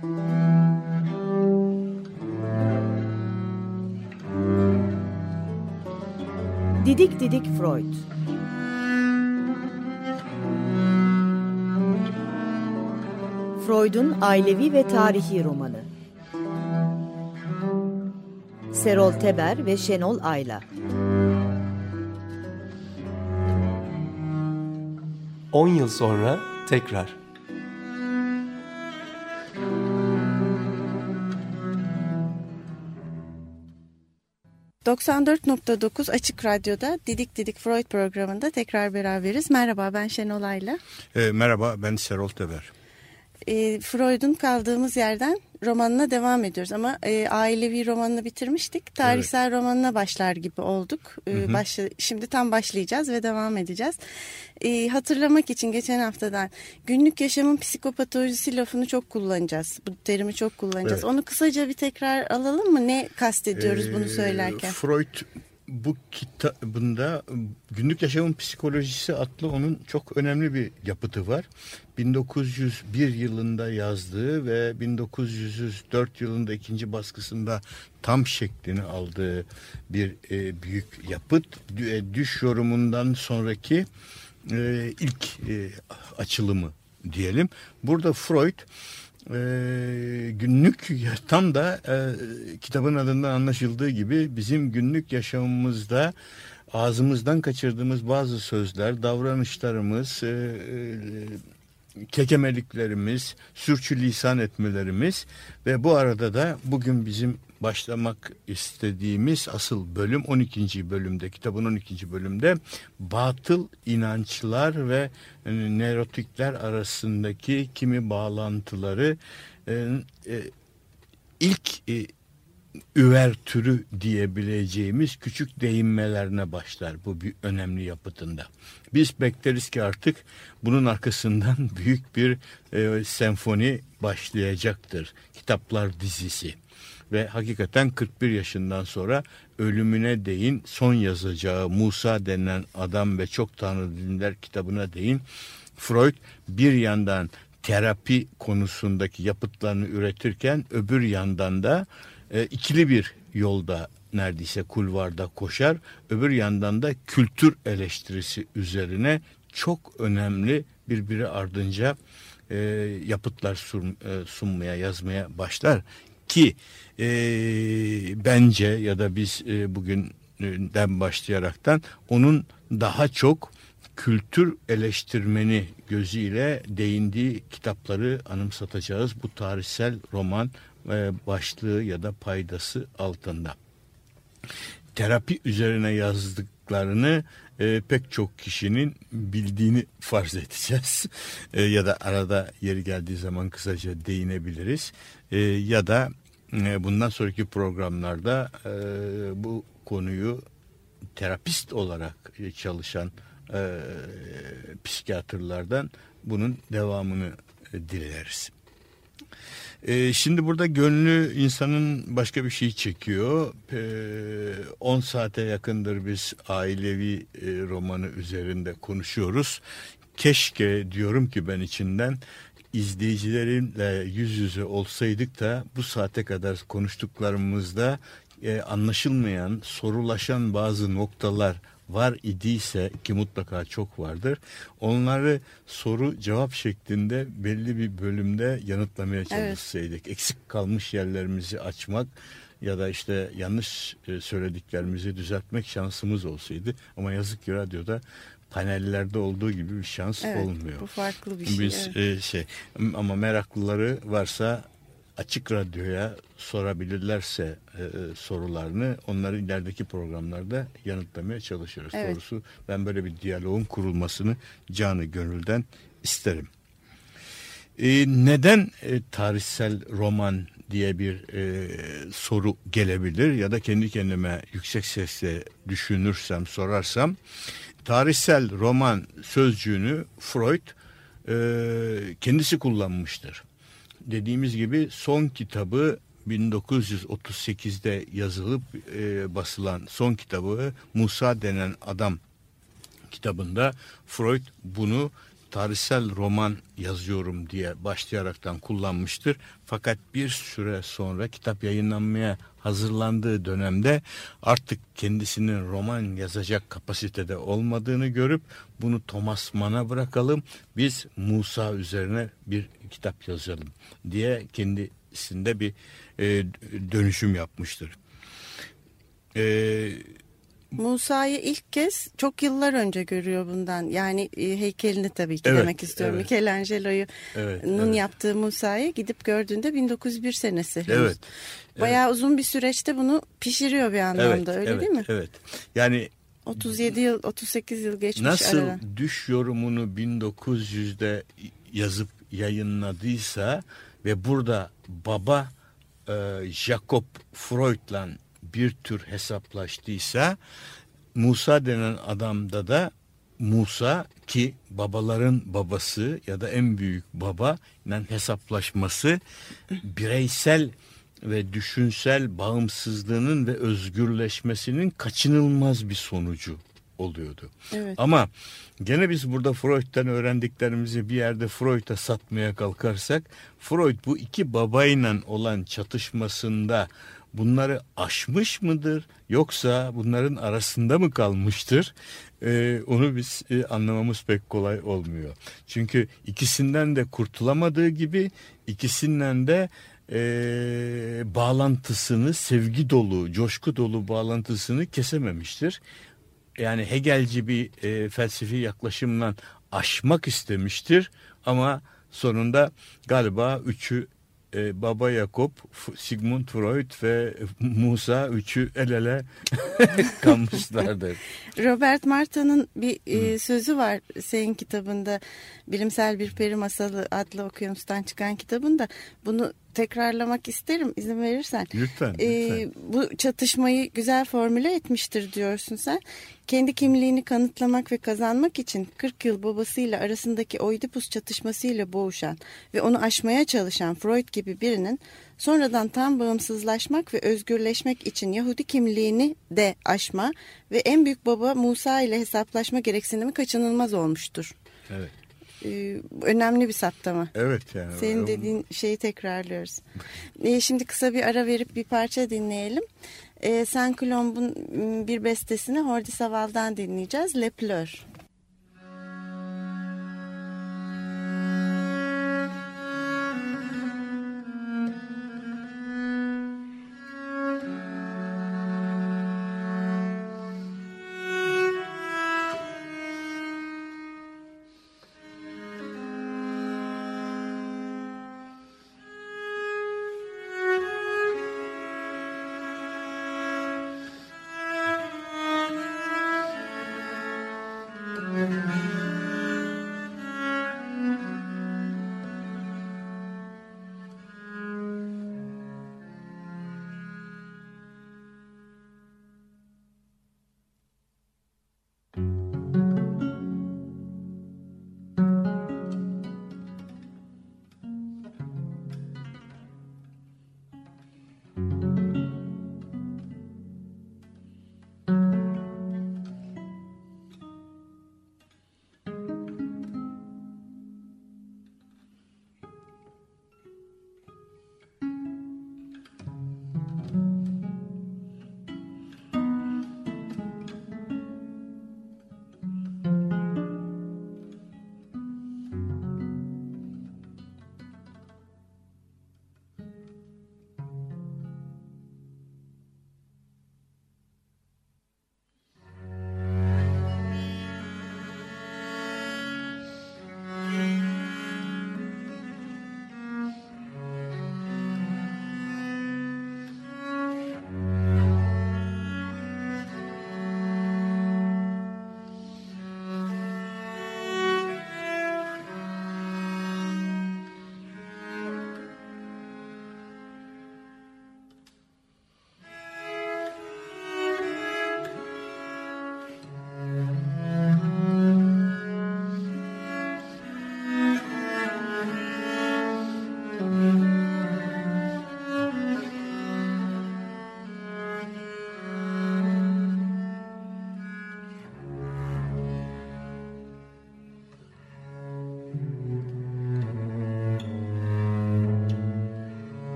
Didik Didik Freud. Freud'un ailevi ve tarihi romanı. Serol Teber ve Şenol Ayla. 10 yıl sonra tekrar. ...94.9 Açık Radyo'da Didik Didik Freud programında tekrar beraberiz. Merhaba, ben Şenol Ayla. Merhaba, ben Serol Teber. Freud'un kaldığımız yerden romanına devam ediyoruz ama ailevi romanını bitirmiştik. Tarihsel romanına başlar gibi olduk. Şimdi tam başlayacağız ve devam edeceğiz. Hatırlamak için geçen haftadan günlük yaşamın psikopatolojisi lafını çok kullanacağız. Bu terimi çok kullanacağız. Evet. Onu kısaca bir tekrar alalım mı? Ne kastediyoruz bunu söylerken? Freud bu kitabında Günlük Yaşamın Psikolojisi adlı onun çok önemli bir yapıtı var. 1901 yılında yazdığı ve 1904 yılında ikinci baskısında tam şeklini aldığı bir büyük yapıt. Düş yorumundan sonraki ilk açılımı diyelim. Burada Freud günlük tam da kitabın adından anlaşıldığı gibi bizim günlük yaşamımızda ağzımızdan kaçırdığımız bazı sözler, davranışlarımız, kekemeliklerimiz, sürçülisan etmelerimiz ve bu arada da bugün bizim başlamak istediğimiz asıl bölüm 12. bölümde, kitabın 12. bölümde batıl inançlar ve nörotikler arasındaki kimi bağlantıları ilk üvertürü diyebileceğimiz küçük değinmelerine başlar bu bir önemli yapıtında. Biz bekleriz ki artık bunun arkasından büyük bir senfoni başlayacaktır. Kitaplar dizisi. Ve hakikaten 41 yaşından sonra ölümüne değin son yazacağı Musa denilen adam ve çok tanrı dinler kitabına değin Freud bir yandan terapi konusundaki yapıtlarını üretirken öbür yandan da ikili bir yolda neredeyse kulvarda koşar. Öbür yandan da kültür eleştirisi üzerine çok önemli birbiri ardınca yapıtlar sunmaya, yazmaya başlar. Ki bence ya da biz bugünden başlayaraktan onun daha çok kültür eleştirmeni gözüyle değindiği kitapları anımsatacağız bu tarihsel roman başlığı ya da paydası altında. Terapi üzerine yazdıklarını pek çok kişinin bildiğini farz edeceğiz. Ya da arada yeri geldiği zaman kısaca değinebiliriz. Ya da bundan sonraki programlarda bu konuyu terapist olarak çalışan psikiyatrlardan bunun devamını dileriz. Şimdi burada gönlü insanın başka bir şey çekiyor. 10 saate yakındır biz ailevi romanı üzerinde konuşuyoruz. Keşke diyorum ki ben içinden izleyicilerimle yüz yüze olsaydık da bu saate kadar konuştuklarımızda anlaşılmayan, sorulaşan bazı noktalar var idiyse ki mutlaka çok vardır. Onları soru cevap şeklinde belli bir bölümde yanıtlamaya çalışsaydık. Evet. Eksik kalmış yerlerimizi açmak ya da işte yanlış söylediklerimizi düzeltmek şansımız olsaydı. Ama yazık ki radyoda panellerde olduğu gibi bir şans olmuyor. Bu farklı bir şey. Biz ama meraklıları varsa Açık Radyo'ya sorabilirlerse sorularını onları ilerideki programlarda yanıtlamaya çalışıyoruz. Evet. Doğrusu ben böyle bir diyaloğun kurulmasını canı gönülden isterim. Neden tarihsel roman diye bir soru gelebilir ya da kendi kendime yüksek sesle düşünürsem, sorarsam tarihsel roman sözcüğünü Freud kendisi kullanmıştır. Dediğimiz gibi son kitabı 1938'de yazılıp basılan son kitabı Musa denen adam kitabında Freud bunu tarihsel roman yazıyorum diye başlayaraktan kullanmıştır. Fakat bir süre sonra kitap yayınlanmaya hazırlandığı dönemde artık kendisinin roman yazacak kapasitede olmadığını görüp bunu Thomas Mann'a bırakalım, biz Musa üzerine bir kitap yazalım diye kendisinde bir dönüşüm yapmıştır. Musa'yı ilk kez çok yıllar önce görüyor bundan. Yani heykelini tabii ki Evet, demek istiyorum. evet. Michelangelo'nun yaptığı Musa'yı gidip gördüğünde 1901 senesi. Henüz. Evet. Bayağı uzun bir süreçte bunu pişiriyor bir anlamda, öyle değil mi? Evet. Yani 37 yıl, 38 yıl geçmiş nasıl aradan. düş yorumunu 1900'de yazıp yayınladıysa ve burada baba Jacob Freud'la bir tür hesaplaştıysa, Musa denen adamda da Musa, ki babaların babası ya da en büyük baba ile hesaplaşması bireysel ve düşünsel bağımsızlığının ve özgürleşmesinin kaçınılmaz bir sonucu oluyordu. Evet. Ama gene biz burada Freud'dan öğrendiklerimizi bir yerde Freud'a satmaya kalkarsak, Freud bu iki babayla olan çatışmasında bunları aşmış mıdır, yoksa bunların arasında mı kalmıştır? Onu biz anlamamız pek kolay olmuyor. Çünkü ikisinden de kurtulamadığı gibi ikisinden de bağlantısını, sevgi dolu, coşku dolu bağlantısını kesememiştir. Yani Hegelci bir felsefi yaklaşımla aşmak istemiştir ama sonunda galiba üçü, Baba Jakob, Sigmund Freud ve Musa, üçü el ele kalmışlardır. Robert Martin'in bir sözü var senin kitabında, Bilimsel Bir Peri Masalı adlı okyanustan çıkan kitabında. Bunu tekrarlamak isterim izin verirsen. Lütfen. Bu çatışmayı güzel formüle etmiştir diyorsun sen. Kendi kimliğini kanıtlamak ve kazanmak için 40 yıl babasıyla arasındaki Oidipus çatışmasıyla boğuşan ve onu aşmaya çalışan Freud gibi birinin sonradan tam bağımsızlaşmak ve özgürleşmek için Yahudi kimliğini de aşma ve en büyük baba Musa ile hesaplaşma gereksinimi kaçınılmaz olmuştur. Evet. Önemli bir saptama. Evet yani. Senin dediğin şeyi tekrarlıyoruz. Şimdi kısa bir ara verip bir parça dinleyelim. Saint-Colomb'un bir bestesini Hordi Saval'dan dinleyeceğiz. Le Pleur.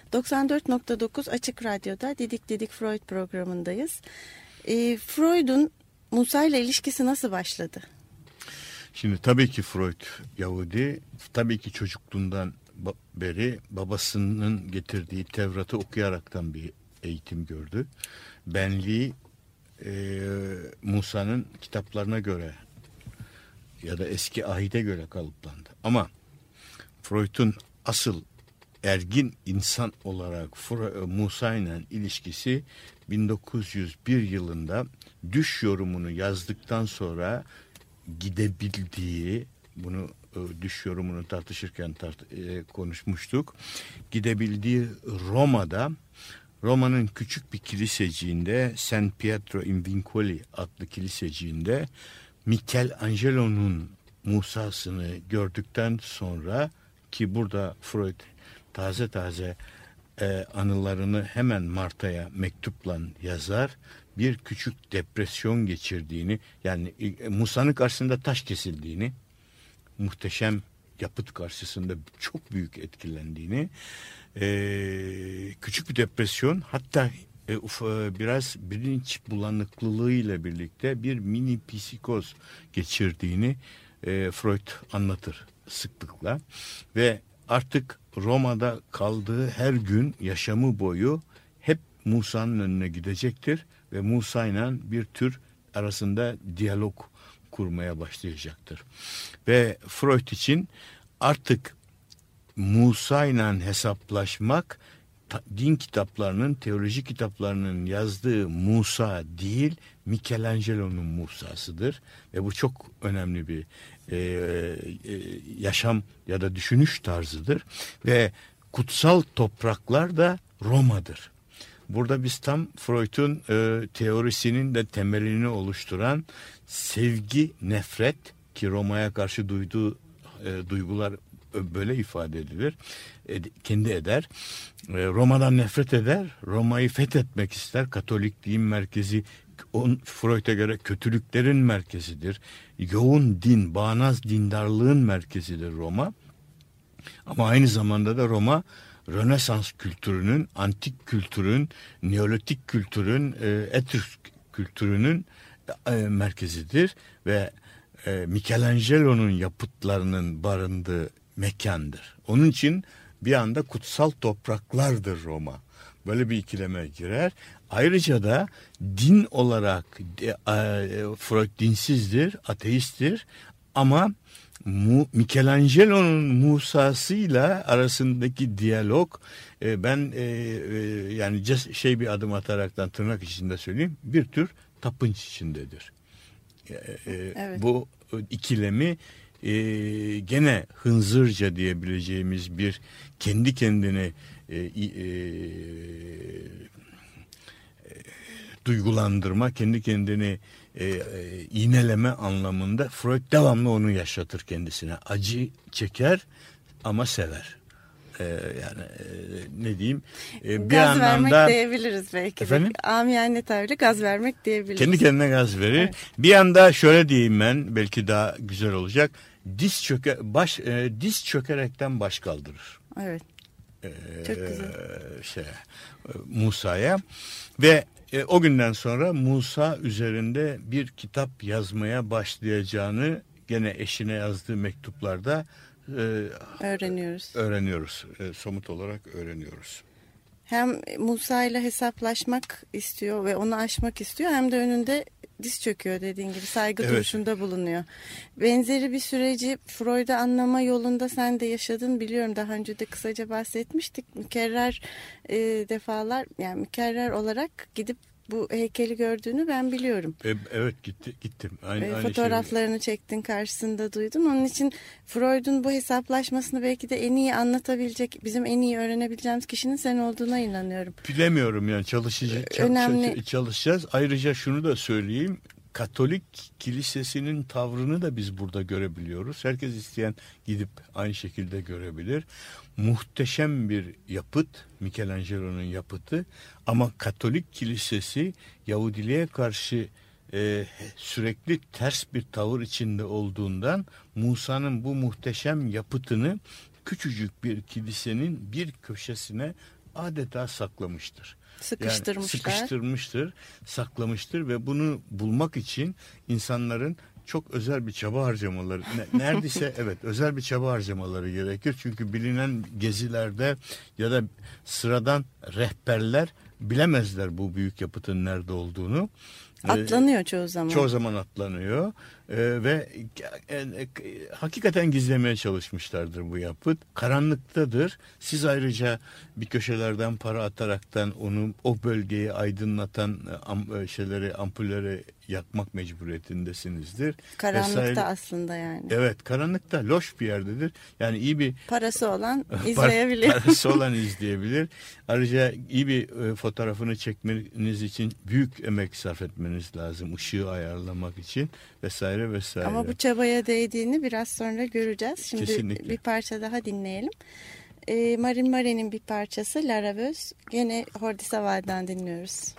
94.9 Açık Radyo'da Didik Didik Freud programındayız. Freud'un Musa ile ilişkisi nasıl başladı? Şimdi tabii ki Freud Yahudi, tabii ki çocukluğundan beri babasının getirdiği Tevrat'ı okuyaraktan bir eğitim gördü. Benliği Musa'nın kitaplarına göre ya da eski ahide göre kalıplandı. Ama Freud'un asıl ergin insan olarak Musa ile ilişkisi 1901 yılında Düş yorumunu yazdıktan sonra gidebildiği, bunu Düş yorumunu tartışırken konuşmuştuk. Gidebildiği Roma'nın küçük bir kiliseciğinde, San Pietro in Vincoli adlı kiliseciğinde Michelangelo'nun Musa'sını gördükten sonra, ki burada Freud taze anılarını hemen Marta'ya mektupla yazar, bir küçük depresyon geçirdiğini, yani Musa'nın karşısında taş kesildiğini, muhteşem yapıt karşısında çok büyük etkilendiğini, küçük bir depresyon, hatta biraz bilinç bulanıklılığıyla birlikte bir mini psikoz geçirdiğini Freud anlatır sıklıkla ve artık Roma'da kaldığı her gün yaşamı boyu hep Musa'nın önüne gidecektir ve Musa'yla bir tür arasında diyalog kurmaya başlayacaktır. Ve Freud için artık Musa'yla hesaplaşmak din kitaplarının, teoloji kitaplarının yazdığı Musa değil, Michelangelo'nun Musa'sıdır. Ve bu çok önemli bir yaşam ya da düşünüş tarzıdır. Ve kutsal topraklar da Roma'dır. Burada biz tam Freud'un teorisinin de temelini oluşturan sevgi, nefret, ki Roma'ya karşı duyduğu duygular böyle ifade edilir. Kendi eder. Roma'dan nefret eder. Roma'yı fethetmek ister. Katolikliğin merkezi, Freud'a göre kötülüklerin merkezidir. Yoğun din, bağnaz dindarlığın merkezidir Roma. Ama aynı zamanda da Roma, Rönesans kültürünün, antik kültürün, Neolitik kültürün, Etrüsk kültürünün merkezidir ve Michelangelo'nun yapıtlarının barındığı mekandır. Onun için bir anda kutsal topraklardır Roma. Böyle bir ikileme girer. Ayrıca da din olarak Freud dinsizdir, ateisttir ama Michelangelo'nun Musa'sıyla arasındaki diyalog, ben yani bir adım ataraktan tırnak içinde söyleyeyim, bir tür tapınç içindedir. Evet. Bu ikilemi gene hınzırca diyebileceğimiz bir kendi kendine duygulandırma, kendi kendini iğneleme anlamında Freud devamlı onu yaşatır kendisine. Acı çeker ama sever. Ne diyeyim? Gaz vermek diyebiliriz belki. Efendim? Amiyane tabirle gaz vermek diyebiliriz. Kendi kendine gaz verir. Evet. Bir anda şöyle diyeyim ben, belki daha güzel olacak. Diz çökerekten baş kaldırır. Evet. Çok güzel. Musa'ya ve o günden sonra Musa üzerinde bir kitap yazmaya başlayacağını gene eşine yazdığı mektuplarda öğreniyoruz. Somut olarak öğreniyoruz. Hem Musa ile hesaplaşmak istiyor ve onu aşmak istiyor, hem de önünde diz çöküyor, dediğin gibi saygı duruşunda bulunuyor. Benzeri bir süreci Freud'u anlama yolunda sen de yaşadın, biliyorum, daha önce de kısaca bahsetmiştik. Mükerrer defalar, yani mükerrer olarak gidip bu heykeli gördüğünü ben biliyorum. Evet, gittim. Aynı fotoğraflarını çektin, karşısında duydum. Onun için Freud'un bu hesaplaşmasını belki de en iyi anlatabilecek, bizim en iyi öğrenebileceğimiz kişinin sen olduğuna inanıyorum. Bilemiyorum yani, çalışacağız. Ayrıca şunu da söyleyeyim. Katolik kilisesinin tavrını da biz burada görebiliyoruz. Herkes isteyen gidip aynı şekilde görebilir. Muhteşem bir yapıt, Michelangelo'nun yapıtı, ama Katolik kilisesi Yahudiliğe karşı sürekli ters bir tavır içinde olduğundan Musa'nın bu muhteşem yapıtını küçücük bir kilisenin bir köşesine adeta saklamıştır. Sıkıştırmışlar. Yani sıkıştırmıştır, saklamıştır ve bunu bulmak için insanların çok özel bir çaba harcamaları, neredeyse evet özel bir çaba harcamaları gerekir. Çünkü bilinen gezilerde ya da sıradan rehberler bilemezler bu büyük yapıtın nerede olduğunu. Atlanıyor çoğu zaman. Çoğu zaman atlanıyor ve hakikaten gizlemeye çalışmışlardır bu yapıt. Karanlıktadır. Siz ayrıca bir köşelerden para ataraktan o bölgeyi aydınlatan ampulleri yakmak mecburiyetindesinizdir. Karanlıkta vesaire. Aslında yani. Evet, karanlıkta, loş bir yerdedir. Yani iyi bir parası olan izleyebilir. Parası olan izleyebilir. Ayrıca iyi bir fotoğrafını çekmeniz için büyük emek sarf etmeniz lazım. Işığı ayarlamak için vesaire vesaire. Ama bu çabaya değdiğini biraz sonra göreceğiz. Şimdi Kesinlikle. bir parça daha dinleyelim. Marin Mare'nin bir parçası La Raveuse. Gene Hordisaval'dan dinliyoruz.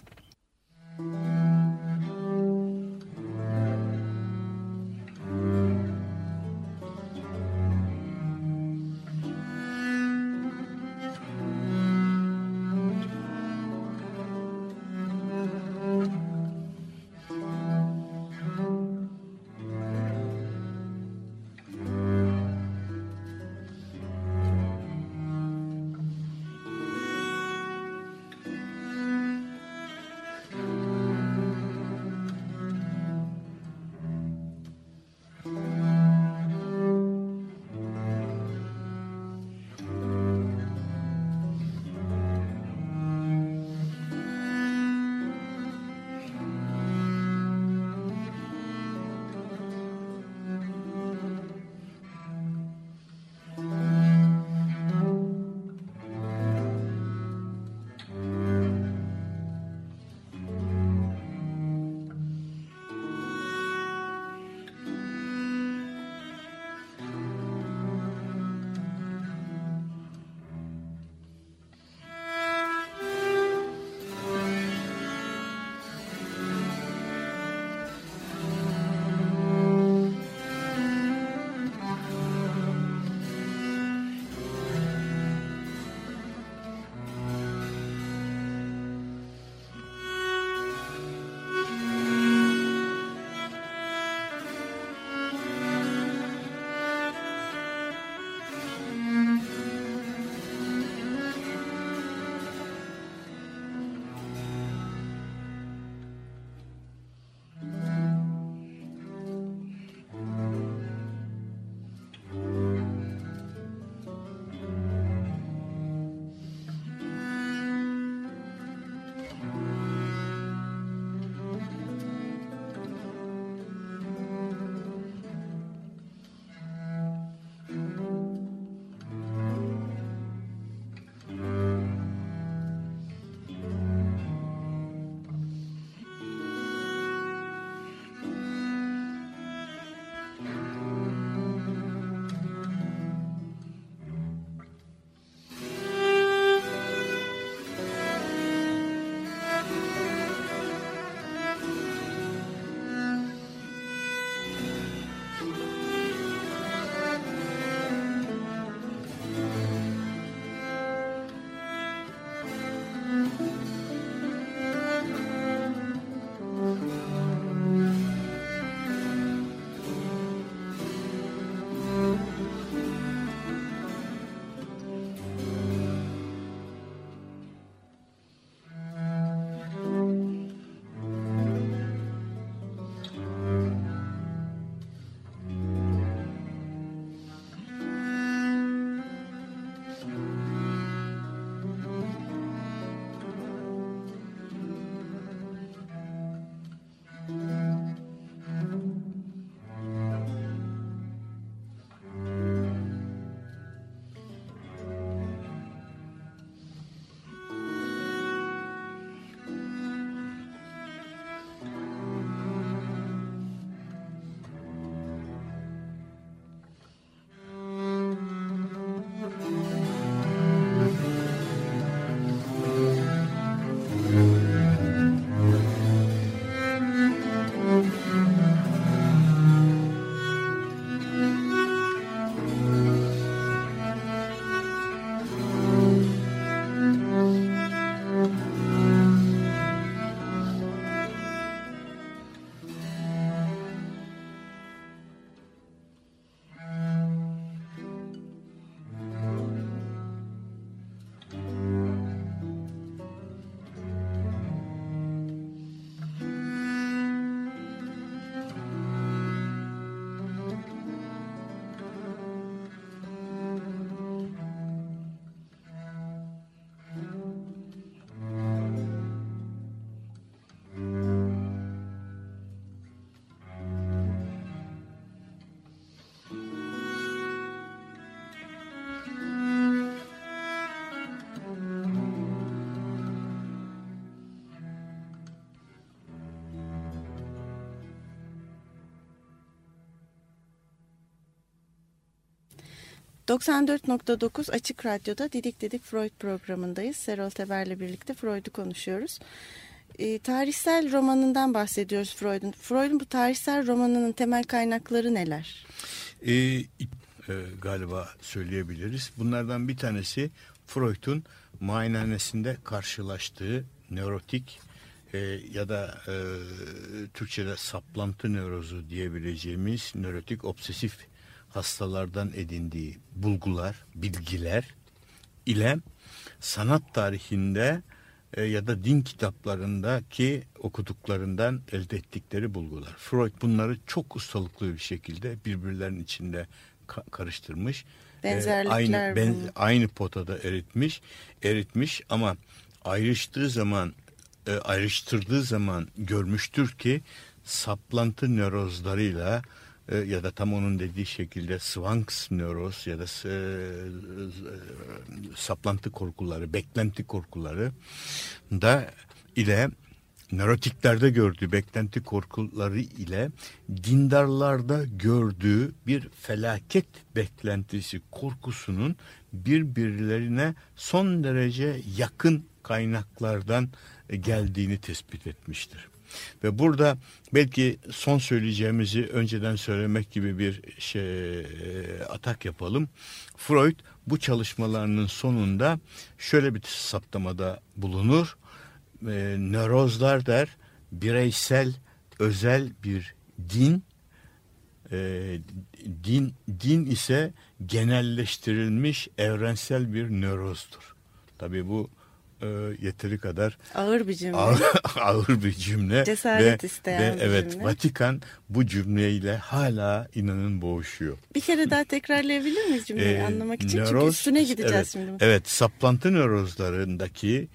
94.9 Açık Radyo'da Didik Didik Freud programındayız. Serol Teber'le birlikte Freud'u konuşuyoruz. Tarihsel romanından bahsediyoruz Freud'un. Freud'un bu tarihsel romanının temel kaynakları neler? Galiba söyleyebiliriz. Bunlardan bir tanesi Freud'un muayenehanesinde karşılaştığı nörotik ya da Türkçe'de saplantı nörozu diyebileceğimiz nörotik obsesif hastalardan edindiği bulgular, bilgiler ile sanat tarihinde ya da din kitaplarındaki okuduklarından elde ettikleri bulgular. Freud bunları çok ustalıklı bir şekilde birbirlerinin içinde karıştırmış. Benzerlikler aynı potada eritmiş ama ayrıştırdığı zaman görmüştür ki saplantı nörozlarıyla ya da tam onun dediği şekilde Svanx nöroz ya da saplantı korkuları, beklenti korkuları da ile nörotiklerde gördüğü beklenti korkuları ile dindarlarda gördüğü bir felaket beklentisi korkusunun birbirlerine son derece yakın kaynaklardan geldiğini tespit etmiştir. Ve burada belki son söyleyeceğimizi önceden söylemek gibi bir atak yapalım. Freud bu çalışmalarının sonunda şöyle bir saptamada bulunur. Nörozlar der, bireysel, özel bir din ise genelleştirilmiş evrensel bir nörozdur. Tabii bu yeteri kadar ağır bir cümle. Ağır bir cümle. Cesaret isteyen bir evet, cümle. Vatikan bu cümleyle hala inanın boğuşuyor. Bir kere daha tekrarlayabilir miyiz cümleyi anlamak için? Çünkü üstüne gideceğiz şimdi. Evet, saplantı nörozlarındaki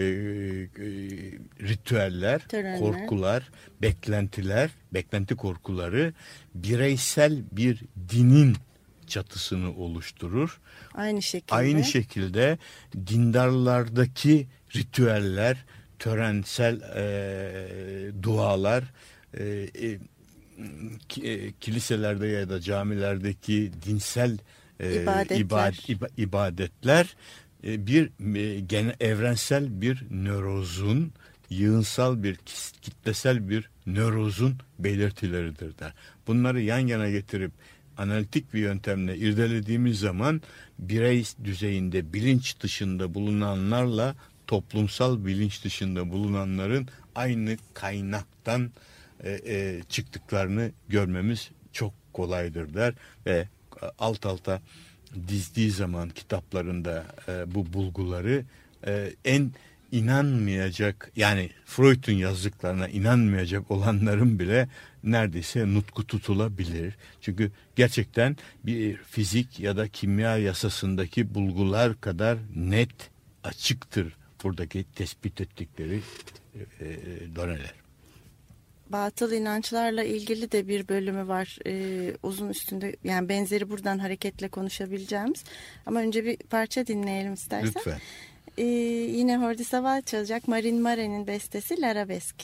ritüeller, törenler, korkular, beklenti korkuları bireysel bir dinin çatısını oluşturur. Aynı şekilde dindarlardaki ritüeller, törensel dualar, kiliselerde ya da camilerdeki dinsel ibadetler bir evrensel bir nörozun, yığınsal bir kitlesel bir nörozun belirtileridir der. Bunları yan yana getirip analitik bir yöntemle irdelediğimiz zaman birey düzeyinde bilinç dışında bulunanlarla toplumsal bilinç dışında bulunanların aynı kaynaktan çıktıklarını görmemiz çok kolaydır der ve alt alta dizdiği zaman kitaplarında bu bulguları en inanmayacak, yani Freud'un yazdıklarına inanmayacak olanların bile neredeyse nutku tutulabilir. Çünkü gerçekten bir fizik ya da kimya yasasındaki bulgular kadar net, açıktır buradaki tespit ettikleri doneler. Batıl inançlarla ilgili de bir bölümü var. Uzun üstünde, yani benzeri buradan hareketle konuşabileceğimiz. Ama önce bir parça dinleyelim istersen. Lütfen. Yine Hordi Saval çalacak. Marin Mare'nin bestesi L'Arabesque.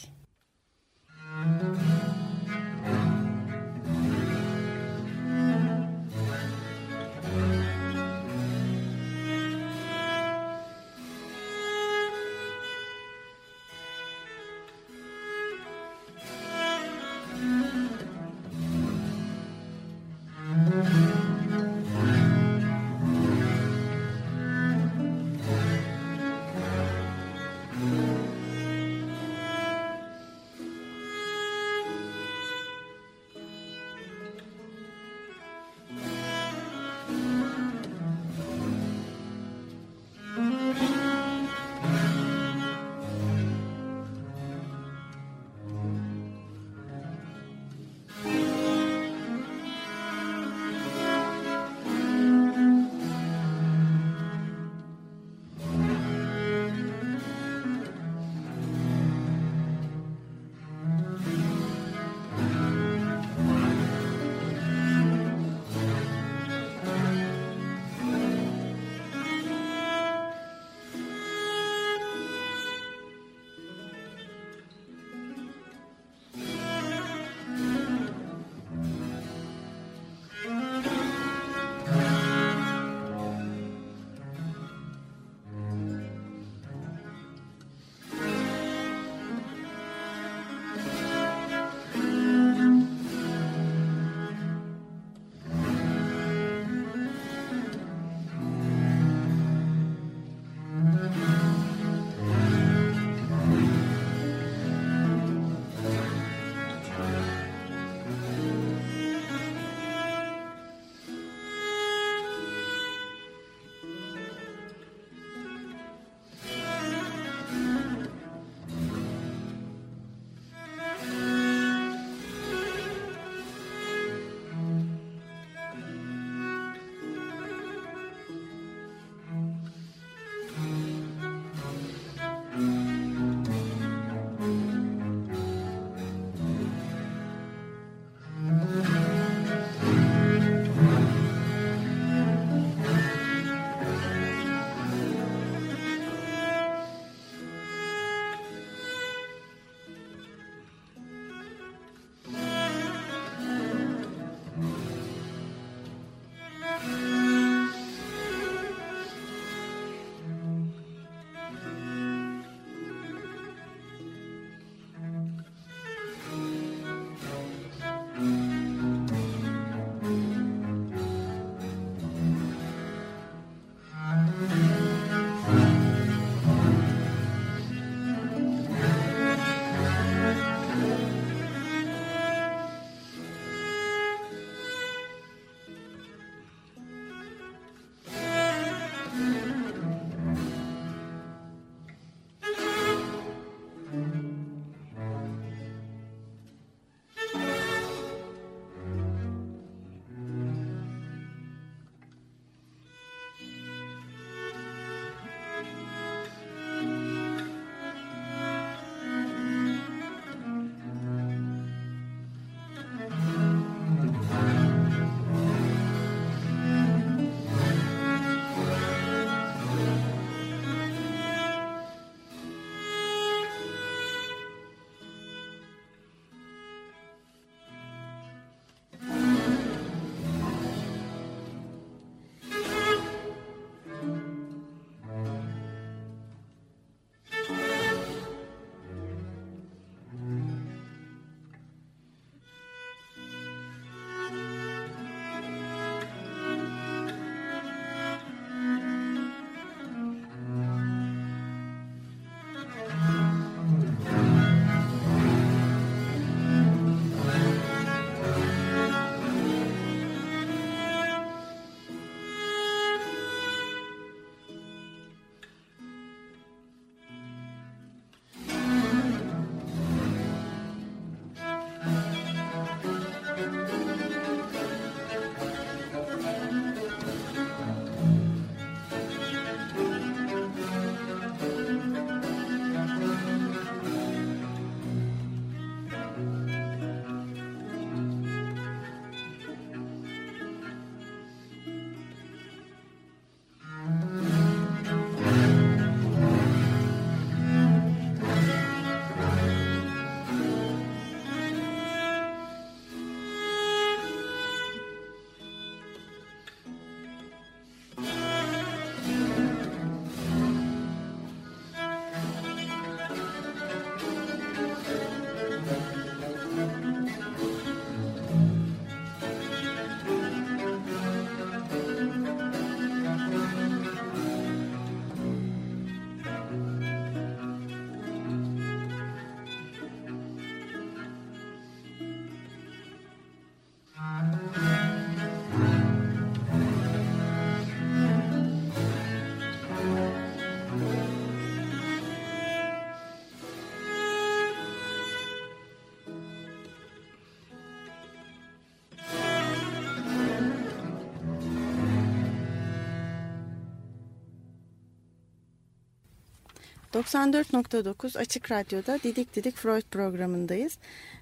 94.9 Açık Radyo'da Didik Didik Freud programındayız.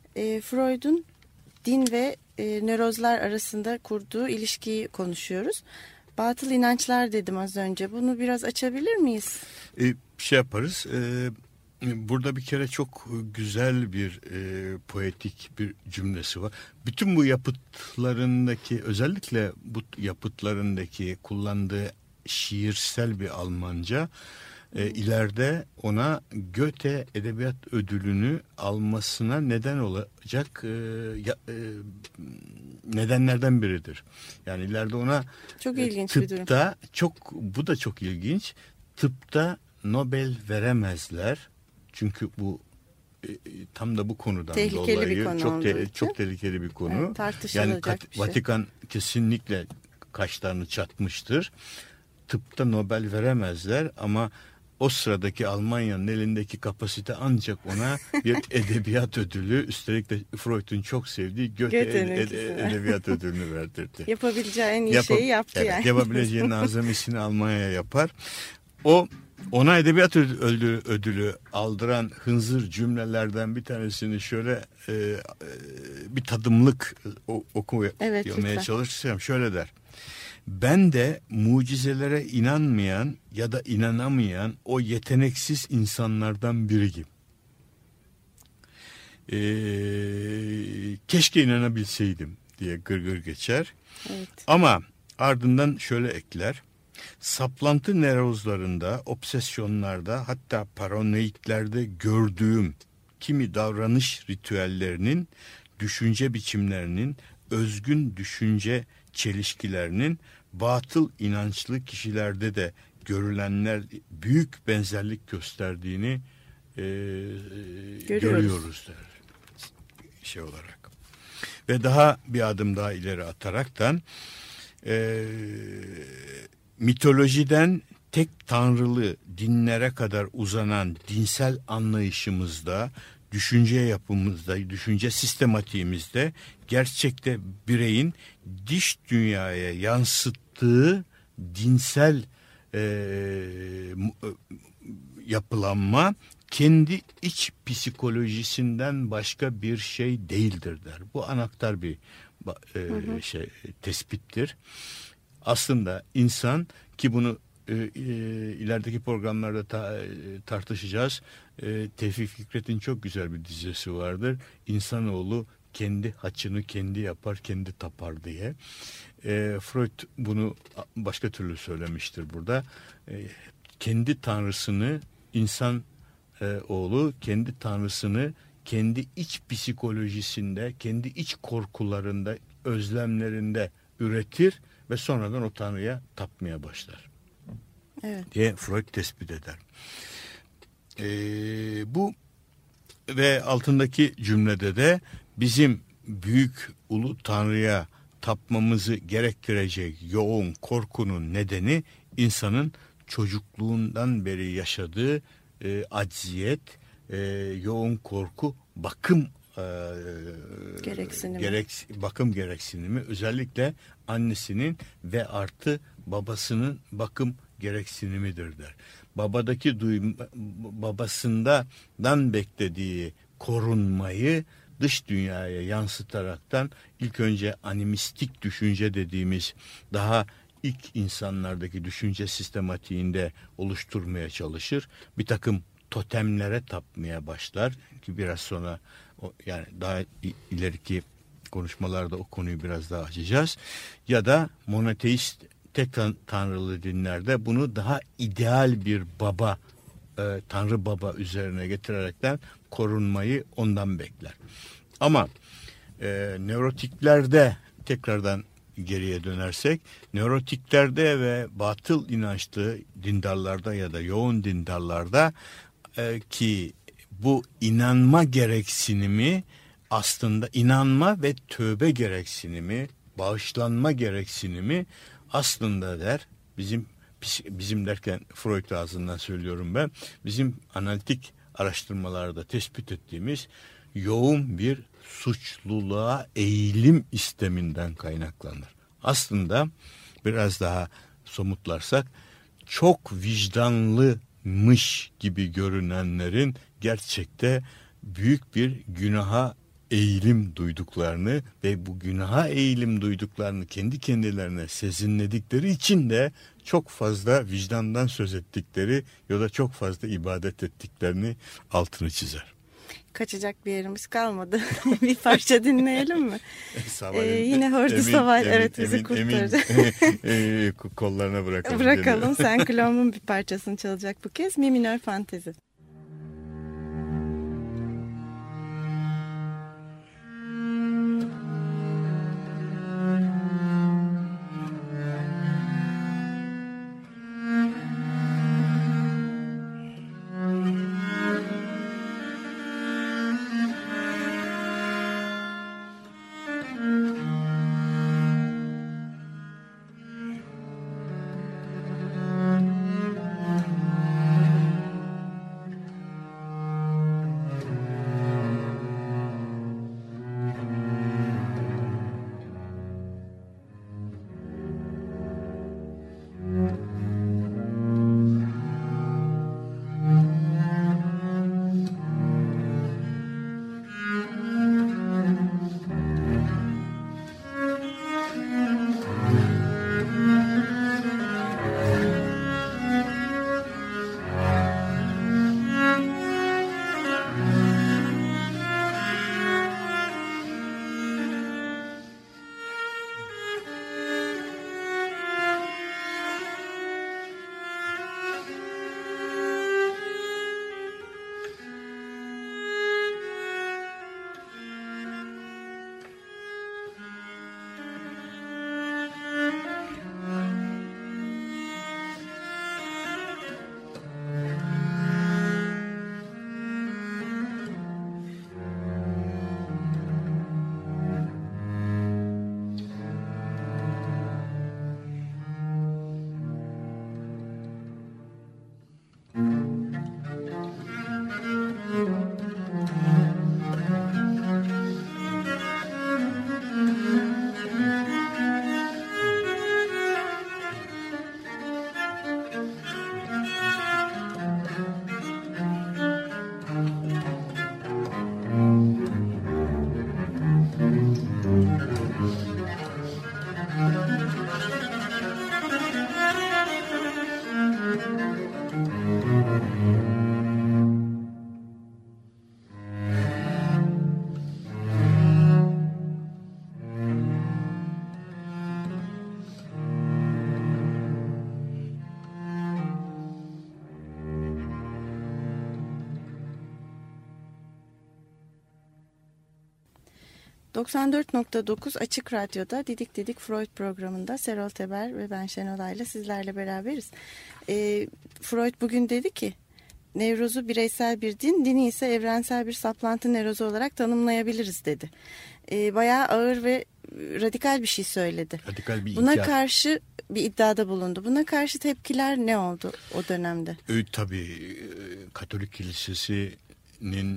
Freud'un din ve nörozlar arasında kurduğu ilişkiyi konuşuyoruz. Batıl inançlar dedim az önce. Bunu biraz açabilir miyiz? Şey yaparız. Burada bir kere çok güzel bir poetik bir cümlesi var. Bütün bu yapıtlarındaki, özellikle bu yapıtlarındaki kullandığı şiirsel bir Almanca ileride ona Goethe Edebiyat Ödülünü almasına neden olacak nedenlerden biridir. Yani ileride ona çok ilginç bir durum. Bu da çok ilginç. Tıpta Nobel veremezler. Çünkü bu tam da bu konudan tehlikeli dolayı bir konu çok tehlikeli bir konu. Evet, tartışılacak yani bir şey. Vatikan kesinlikle kaşlarını çatmıştır. Tıpta Nobel veremezler ama o sıradaki Almanya'nın elindeki kapasite ancak ona bir edebiyat ödülü, üstelik de Freud'un çok sevdiği Goethe Edebiyat Ödülünü verdirdi. Yapabileceği en iyi şeyi yaptı evet, yani. Yapabileceğinin azamisini Almanya'ya yapar. Ona edebiyat ödülü aldıran hınzır cümlelerden bir tanesini şöyle bir tadımlık okumaya çalışacağım. Şöyle der. Ben de mucizelere inanmayan ya da inanamayan o yeteneksiz insanlardan biriyim. Keşke inanabilseydim diye gırgır geçer. Evet. Ama ardından şöyle ekler. Saplantı nevrozlarında, obsesyonlarda, hatta paranoidlerde gördüğüm kimi davranış ritüellerinin, düşünce biçimlerinin, özgün düşünce çelişkilerinin batıl inançlı kişilerde de görülenler büyük benzerlik gösterdiğini görüyoruz der olarak. Ve daha bir adım daha ileri ataraktan mitolojiden tek tanrılı dinlere kadar uzanan dinsel anlayışımızda, düşünce yapımızda, düşünce sistematiğimizde gerçekte bireyin dış dünyaya yansıttığı dinsel yapılanma kendi iç psikolojisinden başka bir şey değildir der. Bu anahtar bir tespittir. Aslında insan, ki bunu ilerideki programlarda tartışacağız. Tevfik Fikret'in çok güzel bir dizesi vardır. İnsanoğlu kendi haçını kendi yapar, kendi tapar diye. Freud bunu başka türlü söylemiştir burada. Kendi tanrısını oğlu kendi tanrısını kendi iç psikolojisinde, kendi iç korkularında, özlemlerinde üretir ve sonradan o tanrıya tapmaya başlar. Evet. Diye Freud tespit eder. Bu ve altındaki cümlede de bizim büyük ulu tanrıya tapmamızı gerektirecek yoğun korkunun nedeni insanın çocukluğundan beri yaşadığı acziyet, yoğun korku, bakım gereksinimi, özellikle annesinin ve artı babasının bakım gereksinimidir der. Babasından beklediği korunmayı dış dünyaya yansıtaraktan ilk önce animistik düşünce dediğimiz daha ilk insanlardaki düşünce sistematiğinde oluşturmaya çalışır. Bir takım totemlere tapmaya başlar ki biraz sonra yani daha ileriki konuşmalarda o konuyu biraz daha açacağız. Ya da monoteist tek tanrılı dinlerde bunu daha ideal bir baba, tanrı baba üzerine getirerekten korunmayı ondan bekler. Ama nörotiklerde tekrardan geriye dönersek, nörotiklerde ve batıl inançlı dindarlarda ya da yoğun dindarlarda ki bu inanma gereksinimi aslında inanma ve tövbe gereksinimi, bağışlanma gereksinimi aslında der bizim derken Freud ağzından söylüyorum ben, bizim analitik araştırmalarda tespit ettiğimiz yoğun bir suçluluğa eğilim isteminden kaynaklanır. Aslında biraz daha somutlarsak çok vicdanlımış gibi görünenlerin gerçekte büyük bir günaha eğilim duyduklarını ve bu günaha eğilim duyduklarını kendi kendilerine sezinledikleri için de çok fazla vicdandan söz ettikleri ya da çok fazla ibadet ettiklerini altını çizer. Kaçacak bir yerimiz kalmadı. Bir parça dinleyelim mi? Yine Hördu Emin, Saval evet bizi kurtardı. Kollarına bırakalım. Bırakalım. Sen Klom'un bir parçasını çalacak bu kez. Mi minör fantezi. ...94.9 Açık Radyo'da Didik Didik Freud programında Serol Teber ve ben Şenol Ayla sizlerle beraberiz. Freud bugün dedi ki nevrozu bireysel bir din, dini ise evrensel bir saplantı nevrozu olarak tanımlayabiliriz dedi. Bayağı ağır ve radikal bir şey söyledi. Radikal bir Buna karşı bir iddiada bulundu. Buna karşı tepkiler ne oldu o dönemde? Tabii Katolik Kilisesi'nin...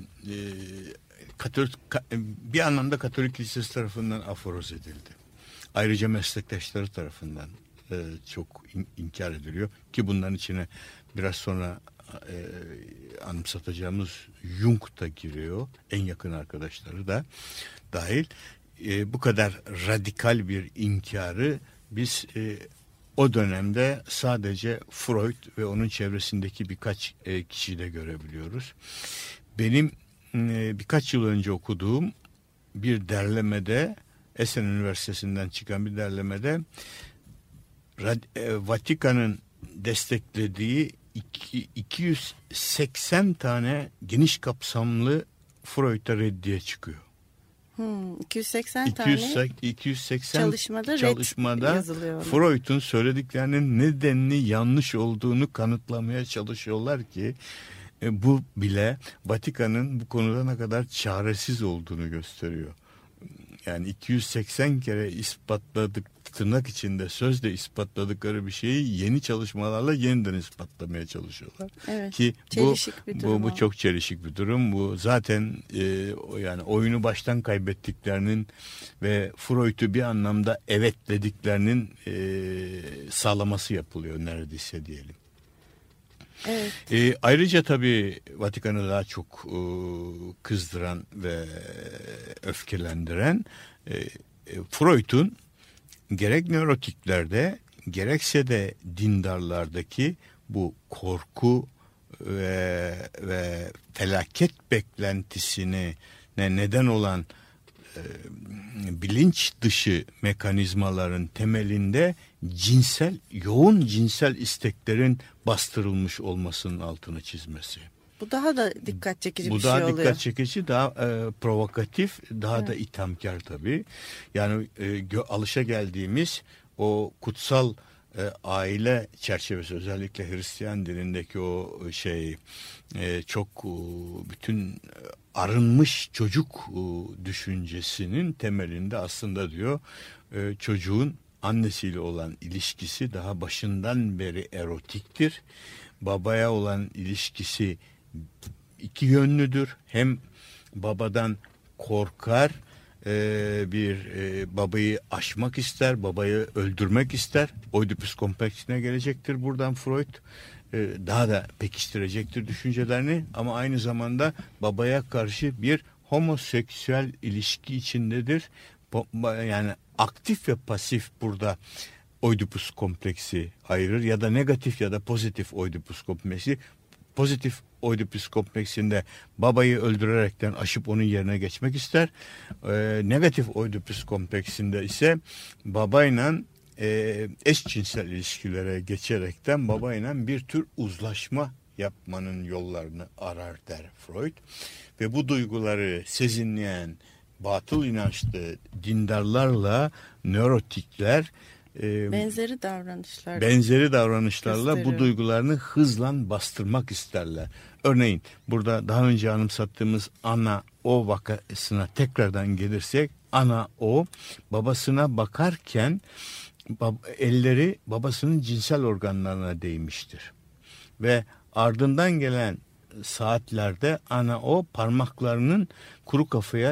bir anlamda Katolik Kilisesi tarafından aforoz edildi. Ayrıca meslektaşları tarafından çok inkar ediliyor ki bunların içine biraz sonra anımsatacağımız Jung da giriyor, en yakın arkadaşları da dahil. Bu kadar radikal bir inkarı biz o dönemde sadece Freud ve onun çevresindeki birkaç kişide görebiliyoruz. Benim birkaç yıl önce okuduğum bir derlemede, Esen Üniversitesi'nden çıkan bir derlemede Vatikan'ın desteklediği 280 tane geniş kapsamlı Freud'a reddiye çıkıyor. 280 çalışmada Freud'un söylediklerinin nedenli yanlış olduğunu kanıtlamaya çalışıyorlar ki bu bile Vatikan'ın bu konuda ne kadar çaresiz olduğunu gösteriyor. Yani 280 kere ispatladık, tırnak içinde sözle ispatladıkları bir şeyi yeni çalışmalarla yeniden ispatlamaya çalışıyorlar. Evet, ki bu çok çelişik bir durum. Bu zaten yani oyunu baştan kaybettiklerinin ve Freud'u bir anlamda evet dediklerinin sağlaması yapılıyor neredeyse diyelim. Evet. Ayrıca tabii Vatikan'ı daha çok kızdıran ve öfkelendiren Freud'un gerek nörotiklerde gerekse de dindarlardaki bu korku ve felaket beklentisine neden olan bilinç dışı mekanizmaların temelinde yoğun cinsel isteklerin bastırılmış olmasının altını çizmesi. Bu daha da dikkat çekici bir Bu şey daha oluyor. dikkat çekici, daha provokatif, daha da ithamkar tabii. Yani alışageldiğimiz o kutsal aile çerçevesi, özellikle Hristiyan dilindeki o çok bütün arınmış çocuk düşüncesinin temelinde aslında diyor çocuğun annesiyle olan ilişkisi daha başından beri erotiktir. Babaya olan ilişkisi iki yönlüdür. Hem babadan korkar, babayı aşmak ister, babayı öldürmek ister. Oidipus kompleksine gelecektir buradan Freud. Daha da pekiştirecektir düşüncelerini, ama aynı zamanda babaya karşı bir homoseksüel ilişki içindedir. Yani aktif ve pasif burada Oidipus kompleksi ayırır, ya da negatif ya da pozitif Oidipus kompleksi. Pozitif Oidipus kompleksinde babayı öldürerekten aşıp onun yerine geçmek ister. Negatif Oidipus kompleksinde ise babayla eşcinsel ilişkilere geçerekten babayla bir tür uzlaşma yapmanın yollarını arar der Freud. Ve bu duyguları sezinleyen batıl inançlı dindarlarla nörotikler Benzeri davranışlarla bu duygularını hızla bastırmak isterler. Örneğin burada daha önce anımsattığımız Ana O vakasına tekrardan gelirsek, Ana O babasına bakarken elleri babasının cinsel organlarına değmiştir. Ve ardından gelen saatlerde Ana O parmaklarının kuru kafaya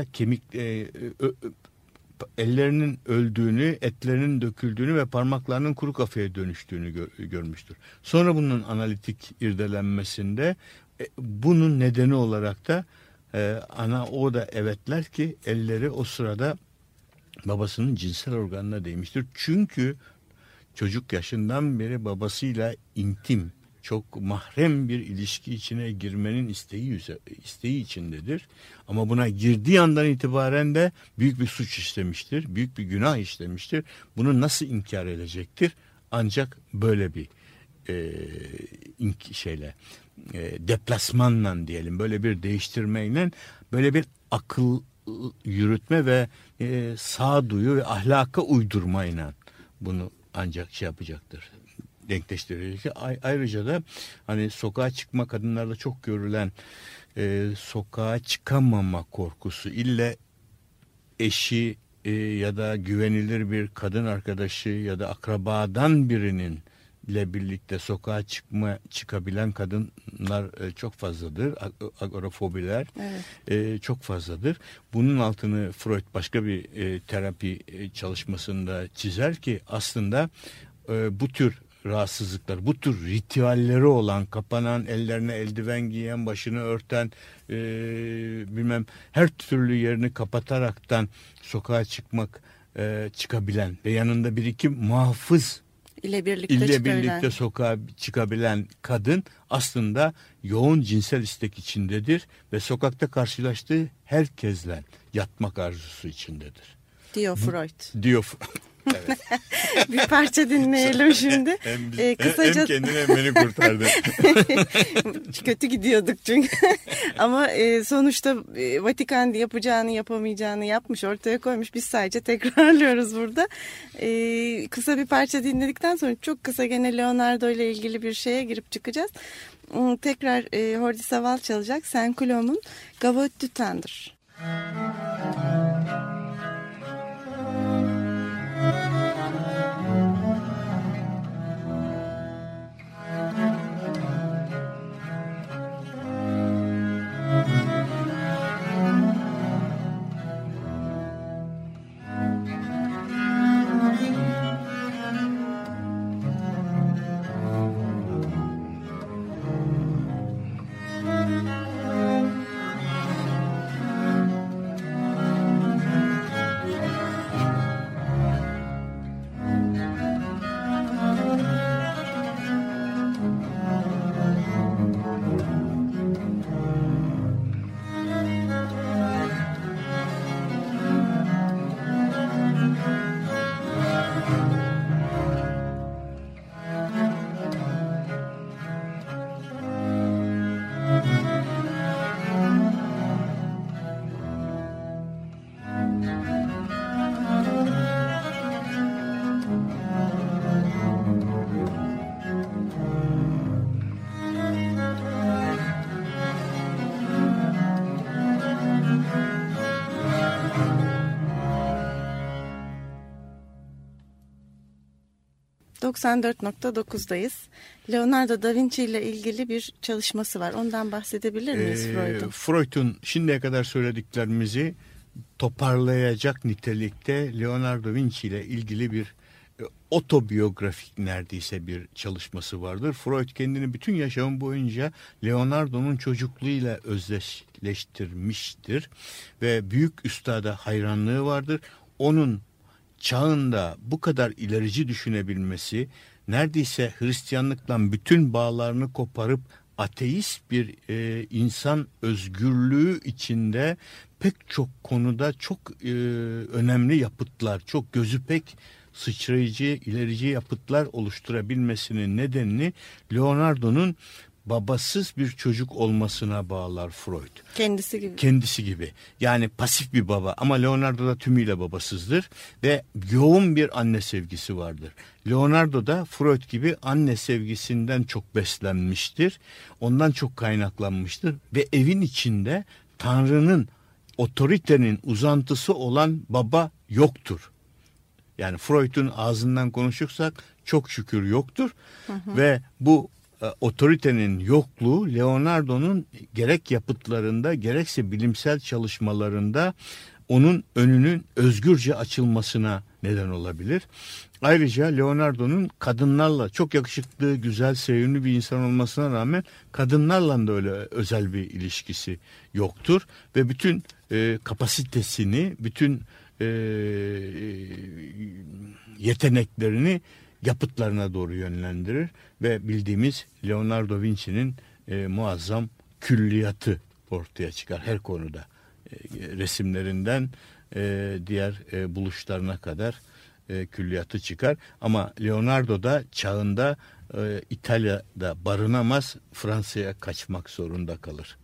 ellerinin öldüğünü, etlerinin döküldüğünü ve parmaklarının kuru kafaya dönüştüğünü görmüştür. Sonra bunun analitik irdelenmesinde bunun nedeni olarak da Ana O da evetler ki elleri o sırada babasının cinsel organına değmiştir. Çünkü çocuk yaşından beri babasıyla intim, çok mahrem bir ilişki içine girmenin isteği içindedir. Ama buna girdiği andan itibaren de büyük bir suç işlemiştir, büyük bir günah işlemiştir. Bunu nasıl inkar edecektir? Ancak böyle bir deplasmanla diyelim, böyle bir değiştirmeyle, böyle bir akıl yürütme ve sağduyu ve ahlaka uydurmayla bunu ancak yapacaktır. Denkleştirilecek. Ayrıca da hani sokağa çıkma, kadınlarda çok görülen sokağa çıkamama korkusu, ille eşi ya da güvenilir bir kadın arkadaşı ya da akrabadan birinin ile birlikte sokağa çıkabilen kadınlar çok fazladır. Agorafobiler çok fazladır. Bunun altını Freud başka bir terapi çalışmasında çizer ki aslında bu tür rahatsızlıklar, bu tür ritüelleri olan, kapanan, ellerine eldiven giyen, başını örten, her türlü yerini kapataraktan sokağa çıkabilen ve yanında bir iki muhafız ile birlikte sokağa çıkabilen kadın aslında yoğun cinsel istek içindedir ve sokakta karşılaştığı herkesle yatmak arzusu içindedir. Diyor Freud. Evet. Bir parça dinleyelim şimdi. Kısaca... Hem kendini hem beni kurtardı. Kötü gidiyorduk çünkü. Ama sonuçta Vatikan yapacağını yapamayacağını yapmış, ortaya koymuş. Biz sadece tekrarlıyoruz burada. Kısa bir parça dinledikten sonra çok kısa gene Leonardo ile ilgili bir şeye girip çıkacağız. Tekrar Jordi Savall çalacak. Saint-Colombe'un Gavotte du Tendre. 94.9'dayız. Leonardo da Vinci ile ilgili bir çalışması var. Ondan bahsedebilir miyiz Freud'un? Freud'un şimdiye kadar söylediklerimizi toparlayacak nitelikte Leonardo da Vinci ile ilgili bir otobiyografik neredeyse bir çalışması vardır. Freud kendini bütün yaşamı boyunca Leonardo'nun çocukluğuyla özdeşleştirmiştir ve büyük üstada hayranlığı vardır. Onun çağında bu kadar ilerici düşünebilmesi, neredeyse Hristiyanlıkla bütün bağlarını koparıp ateist bir insan özgürlüğü içinde pek çok konuda çok önemli yapıtlar, çok gözü pek sıçrayıcı, ilerici yapıtlar oluşturabilmesinin nedenini Leonardo'nun babasız bir çocuk olmasına bağlar Freud. Kendisi gibi. Yani pasif bir baba ama Leonardo da tümüyle babasızdır ve yoğun bir anne sevgisi vardır. Leonardo da Freud gibi anne sevgisinden çok beslenmiştir. Ondan çok kaynaklanmıştır ve evin içinde Tanrı'nın, otoritenin uzantısı olan baba yoktur. Yani Freud'un ağzından konuşursak çok şükür yoktur. Ve bu otoritenin yokluğu Leonardo'nun gerek yapıtlarında gerekse bilimsel çalışmalarında onun önünün özgürce açılmasına neden olabilir. Ayrıca Leonardo'nun kadınlarla çok yakışıklı, güzel, sevimli bir insan olmasına rağmen kadınlarla da öyle özel bir ilişkisi yoktur. Ve bütün kapasitesini, bütün yeteneklerini yapıtlarına doğru yönlendirir ve bildiğimiz Leonardo Vinci'nin muazzam külliyatı ortaya çıkar her konuda. Resimlerinden diğer buluşlarına kadar külliyatı çıkar. Ama Leonardo da çağında İtalya'da barınamaz, Fransa'ya kaçmak zorunda kalır.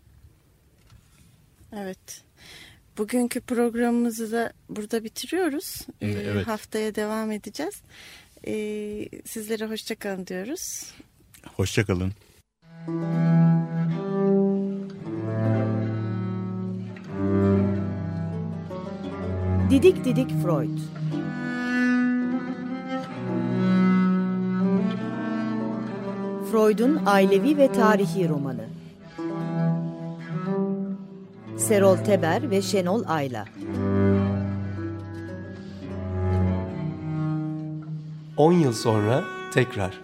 Evet. Bugünkü programımızı da burada bitiriyoruz. Evet. Haftaya devam edeceğiz. Sizlere hoşça kalın diyoruz. Hoşça kalın. Didik Didik Freud. Freud'un ailevi ve tarihi romanı. Serol Teber ve Şenol Ayla. 10 yıl sonra tekrar.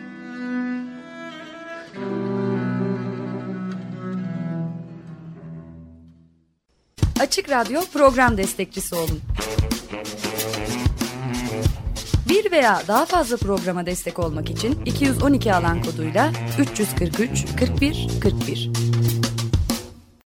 Açık Radyo program destekçisi olun. Bir veya daha fazla programa destek olmak için 212 alan koduyla 343 41 41.